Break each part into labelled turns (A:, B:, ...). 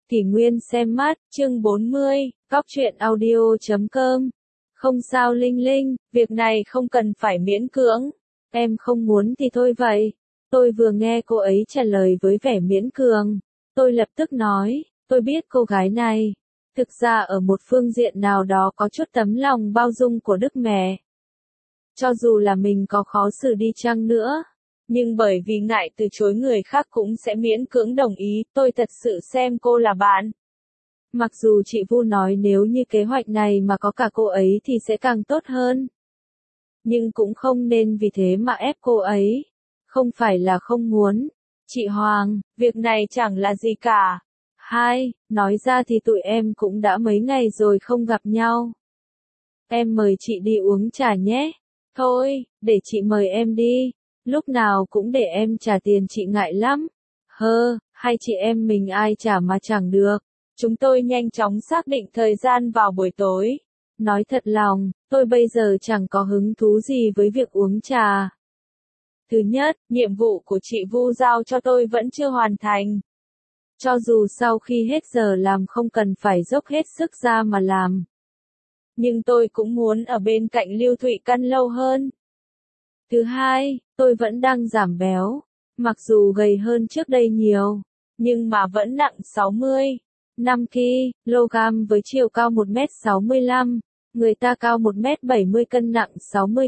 A: Kỷ Nguyên xem mắt, chương 40, Góc truyện audio.com. Không sao Linh Linh, việc này không cần phải miễn cưỡng. Em không muốn thì thôi vậy. Tôi vừa nghe cô ấy trả lời với vẻ miễn cường. Tôi lập tức nói, tôi biết cô gái này. Thực ra ở một phương diện nào đó có chút tấm lòng bao dung của Đức Mẹ. Cho dù là mình có khó xử đi chăng nữa. Nhưng bởi vì ngại từ chối người khác cũng sẽ miễn cưỡng đồng ý, tôi thật sự xem cô là bạn. Mặc dù chị Vu nói nếu như kế hoạch này mà có cả cô ấy thì sẽ càng tốt hơn. Nhưng cũng không nên vì thế mà ép cô ấy. Không phải là không muốn. Chị Hoàng, việc này chẳng là gì cả. Hai, nói ra thì tụi em cũng đã mấy ngày rồi không gặp nhau. Em mời chị đi uống trà nhé. Thôi, để chị mời em đi. Lúc nào cũng để em trả tiền chị ngại lắm. Hai chị em mình ai trả mà chẳng được. Chúng tôi nhanh chóng xác định thời gian vào buổi tối. Nói thật lòng, tôi bây giờ chẳng có hứng thú gì với việc uống trà. Thứ nhất, nhiệm vụ của chị Vu giao cho tôi vẫn chưa hoàn thành. Cho dù sau khi hết giờ làm không cần phải dốc hết sức ra mà làm. Nhưng tôi cũng muốn ở bên cạnh Lưu Thụy Căn lâu hơn. Thứ hai, tôi vẫn đang giảm béo. Mặc dù gầy hơn trước đây nhiều, nhưng mà vẫn nặng 65 kg với chiều cao 1m65, người ta cao 1m70 cân nặng 60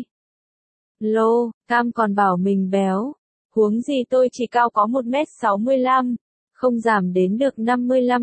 A: kg, còn bảo mình béo. Huống gì tôi chỉ cao có 1m65, không giảm đến được 55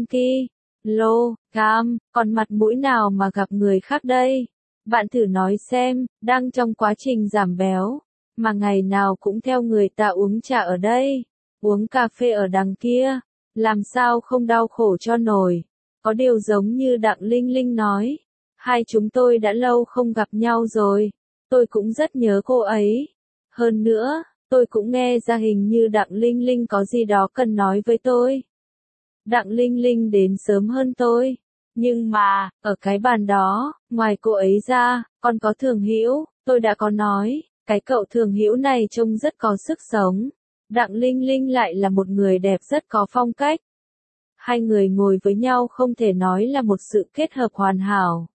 A: kg, còn mặt mũi nào mà gặp người khác đây? Bạn thử nói xem, đang trong quá trình giảm béo, mà ngày nào cũng theo người ta uống trà ở đây, uống cà phê ở đằng kia, làm sao không đau khổ cho nổi. Có điều giống như Đặng Linh Linh nói, hai chúng tôi đã lâu không gặp nhau rồi, tôi cũng rất nhớ cô ấy. Hơn nữa, tôi cũng nghe ra hình như Đặng Linh Linh có gì đó cần nói với tôi. Đặng Linh Linh đến sớm hơn tôi. Nhưng mà, ở cái bàn đó, ngoài cô ấy ra, còn có Thường Hữu, tôi đã có nói, cái cậu Thường Hữu này trông rất có sức sống. Đặng Linh Linh lại là một người đẹp rất có phong cách. Hai người ngồi với nhau không thể nói là một sự kết hợp hoàn hảo.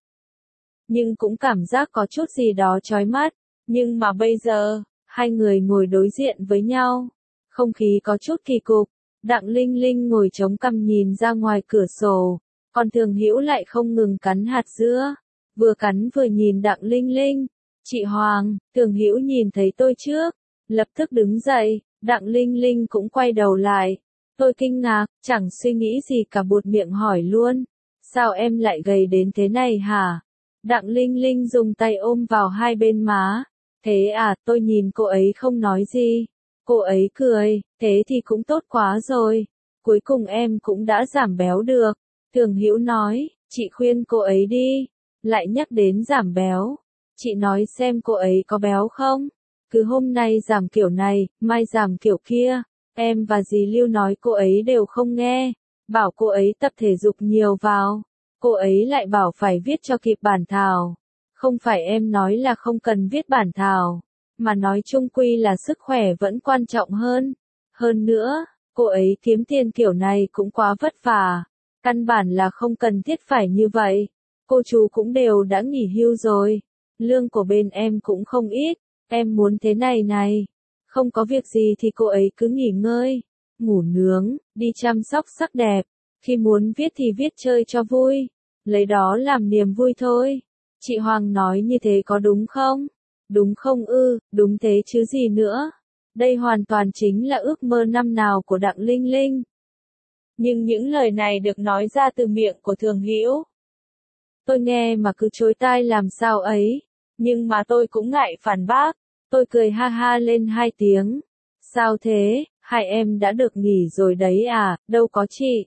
A: Nhưng cũng cảm giác có chút gì đó chói mắt. Nhưng mà bây giờ, hai người ngồi đối diện với nhau. Không khí có chút kỳ cục. Đặng Linh Linh ngồi chống cằm nhìn ra ngoài cửa sổ. Còn Thường Hữu lại không ngừng cắn hạt dưa, vừa cắn vừa nhìn Đặng Linh Linh. Chị Hoàng, Thường Hữu nhìn thấy tôi trước, lập tức đứng dậy, Đặng Linh Linh cũng quay đầu lại. Tôi kinh ngạc, chẳng suy nghĩ gì cả buột miệng hỏi luôn. Sao em lại gầy đến thế này hả? Đặng Linh Linh dùng tay ôm vào hai bên má. Thế à, tôi nhìn cô ấy không nói gì. Cô ấy cười, thế thì cũng tốt quá rồi. Cuối cùng em cũng đã giảm béo được. Thường Hữu nói, chị khuyên cô ấy đi. Lại nhắc đến giảm béo. Chị nói xem cô ấy có béo không? Cứ hôm nay giảm kiểu này, mai giảm kiểu kia. Em và dì Lưu nói cô ấy đều không nghe. Bảo cô ấy tập thể dục nhiều vào. Cô ấy lại bảo phải viết cho kịp bản thảo. Không phải em nói là không cần viết bản thảo. Mà nói chung quy là sức khỏe vẫn quan trọng hơn. Hơn nữa, cô ấy kiếm tiền kiểu này cũng quá vất vả. Căn bản là không cần thiết phải như vậy. Cô chú cũng đều đã nghỉ hưu rồi. Lương của bên em cũng không ít. Em muốn thế này này. Không có việc gì thì cô ấy cứ nghỉ ngơi, ngủ nướng, đi chăm sóc sắc đẹp. Khi muốn viết thì viết chơi cho vui. Lấy đó làm niềm vui thôi. Chị Hoàng nói như thế có đúng không? Đúng không ư, đúng thế chứ gì nữa. Đây hoàn toàn chính là ước mơ năm nào của Đặng Linh Linh. Nhưng những lời này được nói ra từ miệng của Thường Hữu. Tôi nghe mà cứ chối tai làm sao ấy. Nhưng mà tôi cũng ngại phản bác. Tôi cười ha ha lên hai tiếng. Sao thế, hai em đã được nghỉ rồi đấy à, đâu có chị.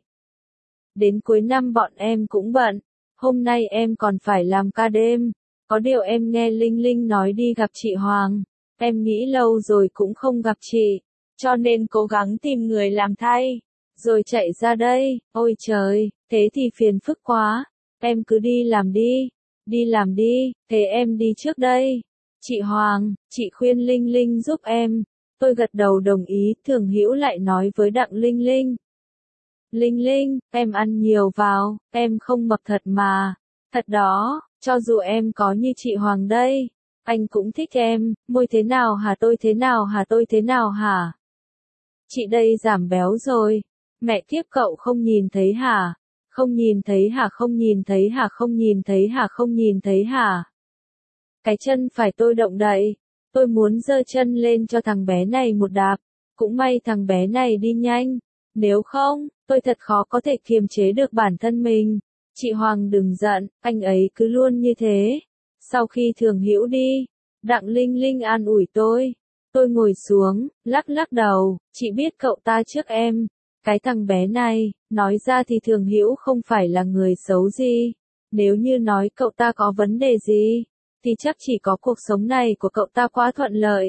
A: Đến cuối năm bọn em cũng bận. Hôm nay em còn phải làm ca đêm. Có điều em nghe Linh Linh nói đi gặp chị Hoàng. Em nghĩ lâu rồi cũng không gặp chị. Cho nên cố gắng tìm người làm thay. Rồi chạy ra đây, ôi trời, thế thì phiền phức quá. Em cứ đi làm đi. Đi làm đi, thế em đi trước đây. Chị Hoàng, chị khuyên Linh Linh giúp em. Tôi gật đầu đồng ý, Thường Hữu lại nói với Đặng Linh Linh. Linh Linh, em ăn nhiều vào, em không mập thật mà. Thật đó, cho dù em có như chị Hoàng đây, anh cũng thích em, môi thế nào hả tôi thế nào hả tôi thế nào hả? Chị đây giảm béo rồi. Mẹ kiếp cậu không nhìn thấy hả? Không nhìn thấy hả không nhìn thấy hả không nhìn thấy hả không nhìn thấy hả? Cái chân phải tôi động đậy. Tôi muốn giơ chân lên cho thằng bé này một đạp. Cũng may thằng bé này đi nhanh. Nếu không, tôi thật khó có thể kiềm chế được bản thân mình. Chị Hoàng đừng giận, anh ấy cứ luôn như thế. Sau khi Thường Hữu đi, Đặng Linh Linh an ủi tôi. Tôi ngồi xuống, lắc lắc đầu, chị biết cậu ta trước em. Cái thằng bé này, nói ra thì Thường Hữu không phải là người xấu gì. Nếu như nói cậu ta có vấn đề gì, thì chắc chỉ có cuộc sống này của cậu ta quá thuận lợi.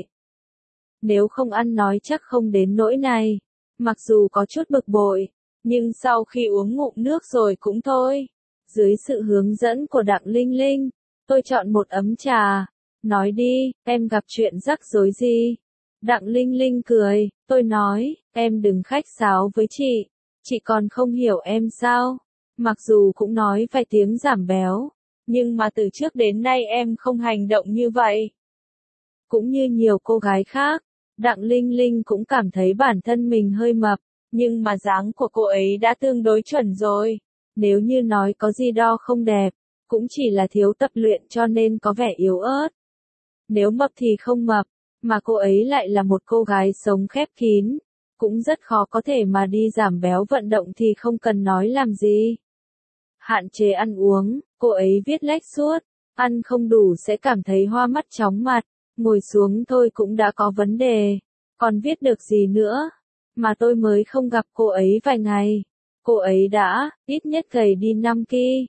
A: Nếu không ăn nói chắc không đến nỗi này. Mặc dù có chút bực bội, nhưng sau khi uống ngụm nước rồi cũng thôi. Dưới sự hướng dẫn của Đặng Linh Linh, tôi chọn một ấm trà. Nói đi, em gặp chuyện rắc rối gì? Đặng Linh Linh cười, tôi nói, em đừng khách sáo với chị còn không hiểu em sao? Mặc dù cũng nói vài tiếng giảm béo, nhưng mà từ trước đến nay em không hành động như vậy. Cũng như nhiều cô gái khác, Đặng Linh Linh cũng cảm thấy bản thân mình hơi mập, nhưng mà dáng của cô ấy đã tương đối chuẩn rồi. Nếu như nói có gì đo không đẹp, cũng chỉ là thiếu tập luyện cho nên có vẻ yếu ớt. Nếu mập thì không mập, mà cô ấy lại là một cô gái sống khép kín, cũng rất khó có thể mà đi giảm béo vận động thì không cần nói làm gì. Hạn chế ăn uống, cô ấy viết lách suốt, ăn không đủ sẽ cảm thấy hoa mắt chóng mặt, ngồi xuống thôi cũng đã có vấn đề, còn viết được gì nữa, mà tôi mới không gặp cô ấy vài ngày. Cô ấy đã, ít nhất gầy đi 5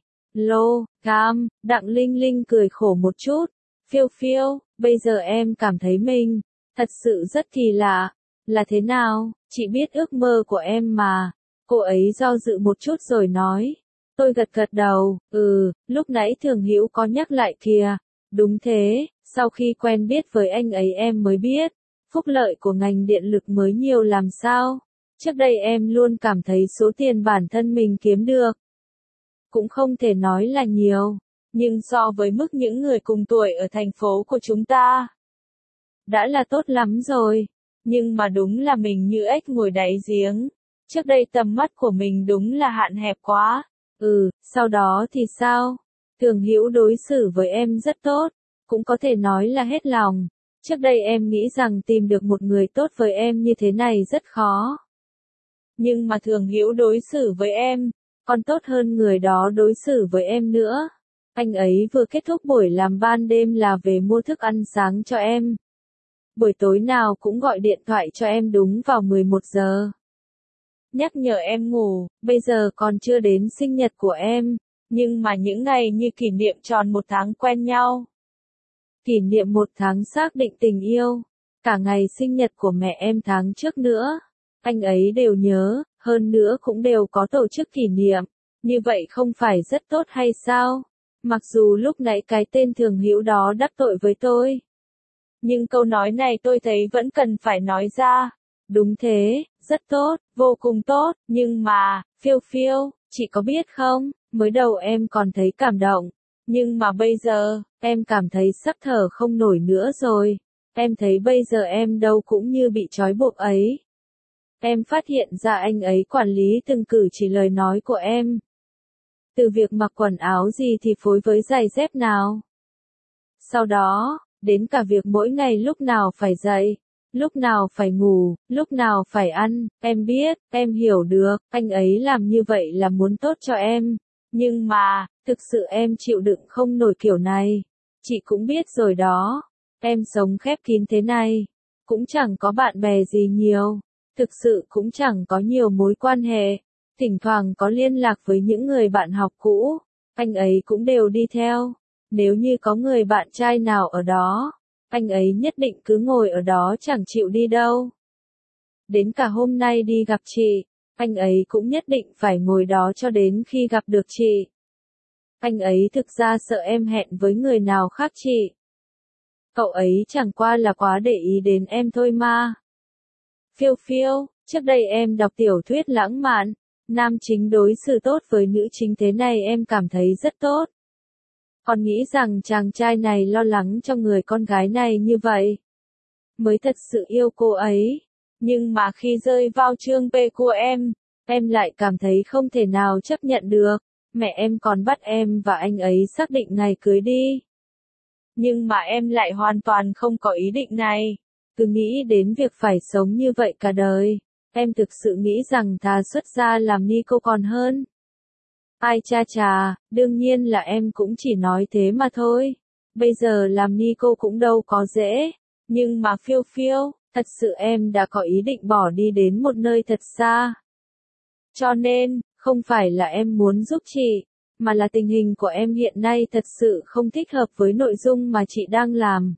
A: kg. Đặng Linh Linh cười khổ một chút. Phiêu phiêu, bây giờ em cảm thấy mình, thật sự rất kỳ lạ. Là thế nào, chị biết ước mơ của em mà. Cô ấy do dự một chút rồi nói. Tôi gật gật đầu, lúc nãy Thường Hữu có nhắc lại kìa. Đúng thế, sau khi quen biết với anh ấy em mới biết, phúc lợi của ngành điện lực mới nhiều làm sao. Trước đây em luôn cảm thấy số tiền bản thân mình kiếm được cũng không thể nói là nhiều, nhưng so với mức những người cùng tuổi ở thành phố của chúng ta, đã là tốt lắm rồi. Nhưng mà đúng là mình như ếch ngồi đáy giếng. Trước đây tầm mắt của mình đúng là hạn hẹp quá. Sau đó thì sao? Thường Hữu đối xử với em rất tốt, cũng có thể nói là hết lòng. Trước đây em nghĩ rằng tìm được một người tốt với em như thế này rất khó. Nhưng mà Thường Hữu đối xử với em, còn tốt hơn người đó đối xử với em nữa. Anh ấy vừa kết thúc buổi làm ban đêm là về mua thức ăn sáng cho em. Buổi tối nào cũng gọi điện thoại cho em đúng vào 11 giờ. Nhắc nhở em ngủ, bây giờ còn chưa đến sinh nhật của em, nhưng mà những ngày như kỷ niệm tròn 1 tháng quen nhau. Kỷ niệm 1 tháng xác định tình yêu, cả ngày sinh nhật của mẹ em tháng trước nữa. Anh ấy đều nhớ, hơn nữa cũng đều có tổ chức kỷ niệm. Như vậy không phải rất tốt hay sao? Mặc dù lúc nãy cái tên Thường Hữu đó đắc tội với tôi, nhưng câu nói này tôi thấy vẫn cần phải nói ra. Đúng thế, rất tốt, vô cùng tốt, nhưng mà, phiêu phiêu, chị có biết không, mới đầu em còn thấy cảm động, nhưng mà bây giờ, em cảm thấy sắp thở không nổi nữa rồi. Em thấy bây giờ em đâu cũng như bị trói buộc ấy. Em phát hiện ra anh ấy quản lý từng cử chỉ lời nói của em. Từ việc mặc quần áo gì thì phối với giày dép nào. Sau đó, đến cả việc mỗi ngày lúc nào phải dậy, lúc nào phải ngủ, lúc nào phải ăn, em biết, em hiểu được, anh ấy làm như vậy là muốn tốt cho em. Nhưng mà, thực sự em chịu đựng không nổi kiểu này. Chị cũng biết rồi đó, em sống khép kín thế này, cũng chẳng có bạn bè gì nhiều, thực sự cũng chẳng có nhiều mối quan hệ, thỉnh thoảng có liên lạc với những người bạn học cũ, anh ấy cũng đều đi theo. Nếu như có người bạn trai nào ở đó, anh ấy nhất định cứ ngồi ở đó chẳng chịu đi đâu. Đến cả hôm nay đi gặp chị, anh ấy cũng nhất định phải ngồi đó cho đến khi gặp được chị. Anh ấy thực ra sợ em hẹn với người nào khác chị. Cậu ấy chẳng qua là quá để ý đến em thôi mà. Phiêu phiêu, trước đây em đọc tiểu thuyết lãng mạn, Nam chính đối xử tốt với nữ chính thế này em cảm thấy rất tốt. Còn nghĩ rằng chàng trai này lo lắng cho người con gái này như vậy, mới thật sự yêu cô ấy. Nhưng mà khi rơi vào chương P của em lại cảm thấy không thể nào chấp nhận được. Mẹ em còn bắt em và anh ấy xác định ngày cưới đi. Nhưng mà em lại hoàn toàn không có ý định này. Cứ nghĩ đến việc phải sống như vậy cả đời. Em thực sự nghĩ rằng thà xuất gia làm ni cô còn hơn. Ai cha chà, đương nhiên là em cũng chỉ nói thế mà thôi. Bây giờ làm ni cô cũng đâu có dễ. Nhưng mà phiêu phiêu, thật sự em đã có ý định bỏ đi đến một nơi thật xa. Cho nên, không phải là em muốn giúp chị, mà là tình hình của em hiện nay thật sự không thích hợp với nội dung mà chị đang làm.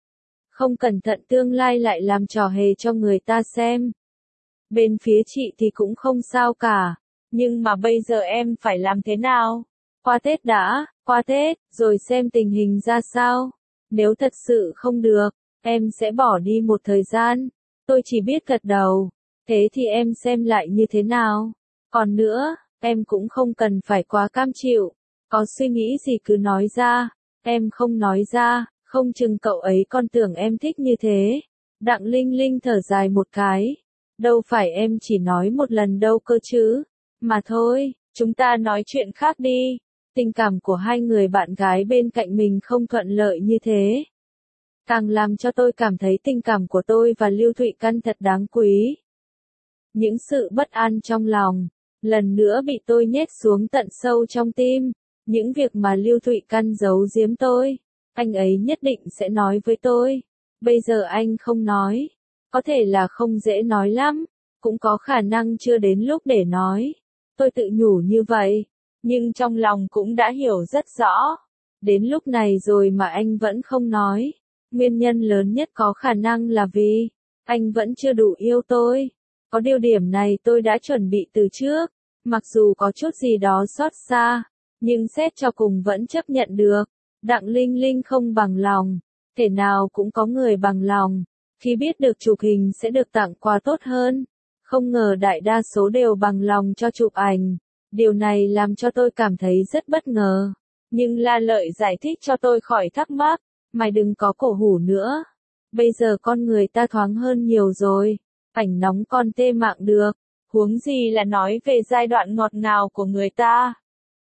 A: Không cẩn thận tương lai lại làm trò hề cho người ta xem. Bên phía chị thì cũng không sao cả, nhưng mà bây giờ em phải làm thế nào? Qua Tết đã, qua Tết, rồi xem tình hình ra sao. Nếu thật sự không được, em sẽ bỏ đi một thời gian. Tôi chỉ biết gật đầu. Thế thì em xem lại như thế nào? Còn nữa, em cũng không cần phải quá cam chịu. Có suy nghĩ gì cứ nói ra. Em không nói ra, không chừng cậu ấy còn tưởng em thích như thế. Đặng Linh Linh thở dài một cái. Đâu phải em chỉ nói một lần đâu cơ chứ. Mà thôi, chúng ta nói chuyện khác đi. Tình cảm của hai người bạn gái bên cạnh mình không thuận lợi như thế. Càng làm cho tôi cảm thấy tình cảm của tôi và Lưu Thụy Căn thật đáng quý. Những sự bất an trong lòng, lần nữa bị tôi nhét xuống tận sâu trong tim. Những việc mà Lưu Thụy Căn giấu giếm tôi, anh ấy nhất định sẽ nói với tôi. Bây giờ anh không nói, có thể là không dễ nói lắm, cũng có khả năng chưa đến lúc để nói. Tôi tự nhủ như vậy, nhưng trong lòng cũng đã hiểu rất rõ. Đến lúc này rồi mà anh vẫn không nói. Nguyên nhân lớn nhất có khả năng là vì anh vẫn chưa đủ yêu tôi. Có điều điểm này tôi đã chuẩn bị từ trước, mặc dù có chút gì đó xót xa, nhưng xét cho cùng vẫn chấp nhận được. Đặng Linh Linh không bằng lòng, thể nào cũng có người bằng lòng. Khi biết được chụp hình sẽ được tặng quà tốt hơn, không ngờ đại đa số đều bằng lòng cho chụp ảnh. Điều này làm cho tôi cảm thấy rất bất ngờ. Nhưng La Lợi giải thích cho tôi khỏi thắc mắc, mày đừng có cổ hủ nữa. Bây giờ con người ta thoáng hơn nhiều rồi, ảnh nóng còn tê mạng được, huống gì là nói về giai đoạn ngọt ngào của người ta.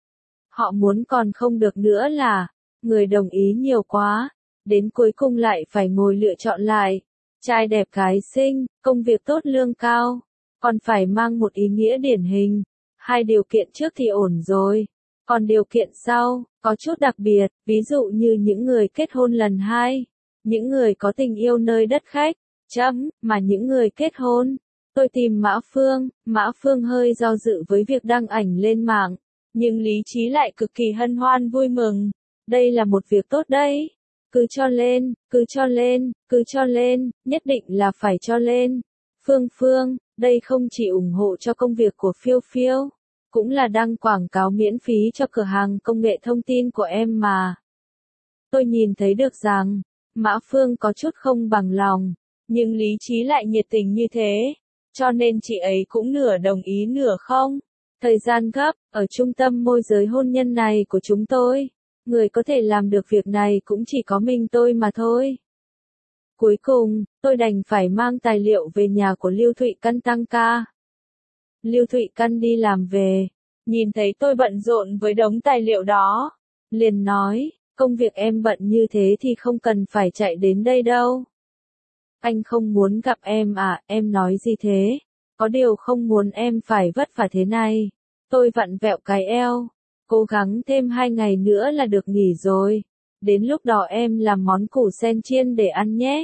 A: Họ muốn còn không được nữa là, người đồng ý nhiều quá, đến cuối cùng lại phải ngồi lựa chọn lại. Trai đẹp gái xinh, công việc tốt lương cao, còn phải mang một ý nghĩa điển hình. Hai điều kiện trước thì ổn rồi, còn điều kiện sau, có chút đặc biệt, ví dụ như những người kết hôn lần hai, những người có tình yêu nơi đất khách, mà những người kết hôn. Tôi tìm Mã Phương hơi do dự với việc đăng ảnh lên mạng, nhưng lý trí lại cực kỳ hân hoan vui mừng. Đây là một việc tốt đấy. Cứ cho lên, cứ cho lên, cứ cho lên, nhất định là phải cho lên. Phương, đây không chỉ ủng hộ cho công việc của Phiêu Phiêu, cũng là đăng quảng cáo miễn phí cho cửa hàng công nghệ thông tin của em mà. Tôi nhìn thấy được rằng, Mã Phương có chút không bằng lòng, nhưng lý trí lại nhiệt tình như thế, cho nên chị ấy cũng nửa đồng ý nửa không. Thời gian gấp, ở trung tâm môi giới hôn nhân này của chúng tôi, người có thể làm được việc này cũng chỉ có mình tôi mà thôi. Cuối cùng, tôi đành phải mang tài liệu về nhà của Lưu Thụy Căn tăng ca. Lưu Thụy Căn đi làm về, nhìn thấy tôi bận rộn với đống tài liệu đó, liền nói, công việc em bận như thế thì không cần phải chạy đến đây đâu. Anh không muốn gặp em à, em nói gì thế? Có điều không muốn em phải vất vả thế này. Tôi vặn vẹo cái eo, cố gắng thêm 2 ngày nữa là được nghỉ rồi. Đến lúc đó em làm món củ sen chiên để ăn nhé.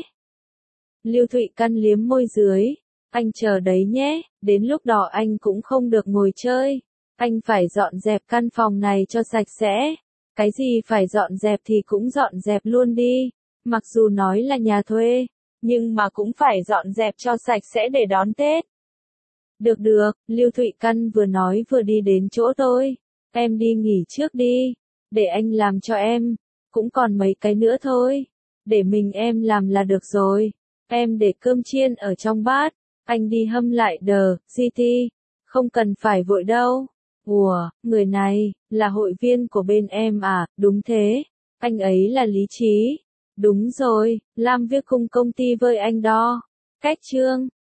A: Lưu Thụy Căn liếm môi dưới, anh chờ đấy nhé, đến lúc đó anh cũng không được ngồi chơi. Anh phải dọn dẹp căn phòng này cho sạch sẽ. Cái gì phải dọn dẹp thì cũng dọn dẹp luôn đi. Mặc dù nói là nhà thuê, nhưng mà cũng phải dọn dẹp cho sạch sẽ để đón Tết. Được, Lưu Thụy Căn vừa nói vừa đi đến chỗ tôi. Em đi nghỉ trước đi, để anh làm cho em, cũng còn mấy cái nữa thôi. Để mình em làm là được rồi. Em để cơm chiên ở trong bát, anh đi hâm lại GT. Không cần phải vội đâu. Ủa, người này, là hội viên của bên em à? Đúng thế, anh ấy là Lý Trí. Đúng rồi, làm việc cùng công ty với anh đó. Cách Trương.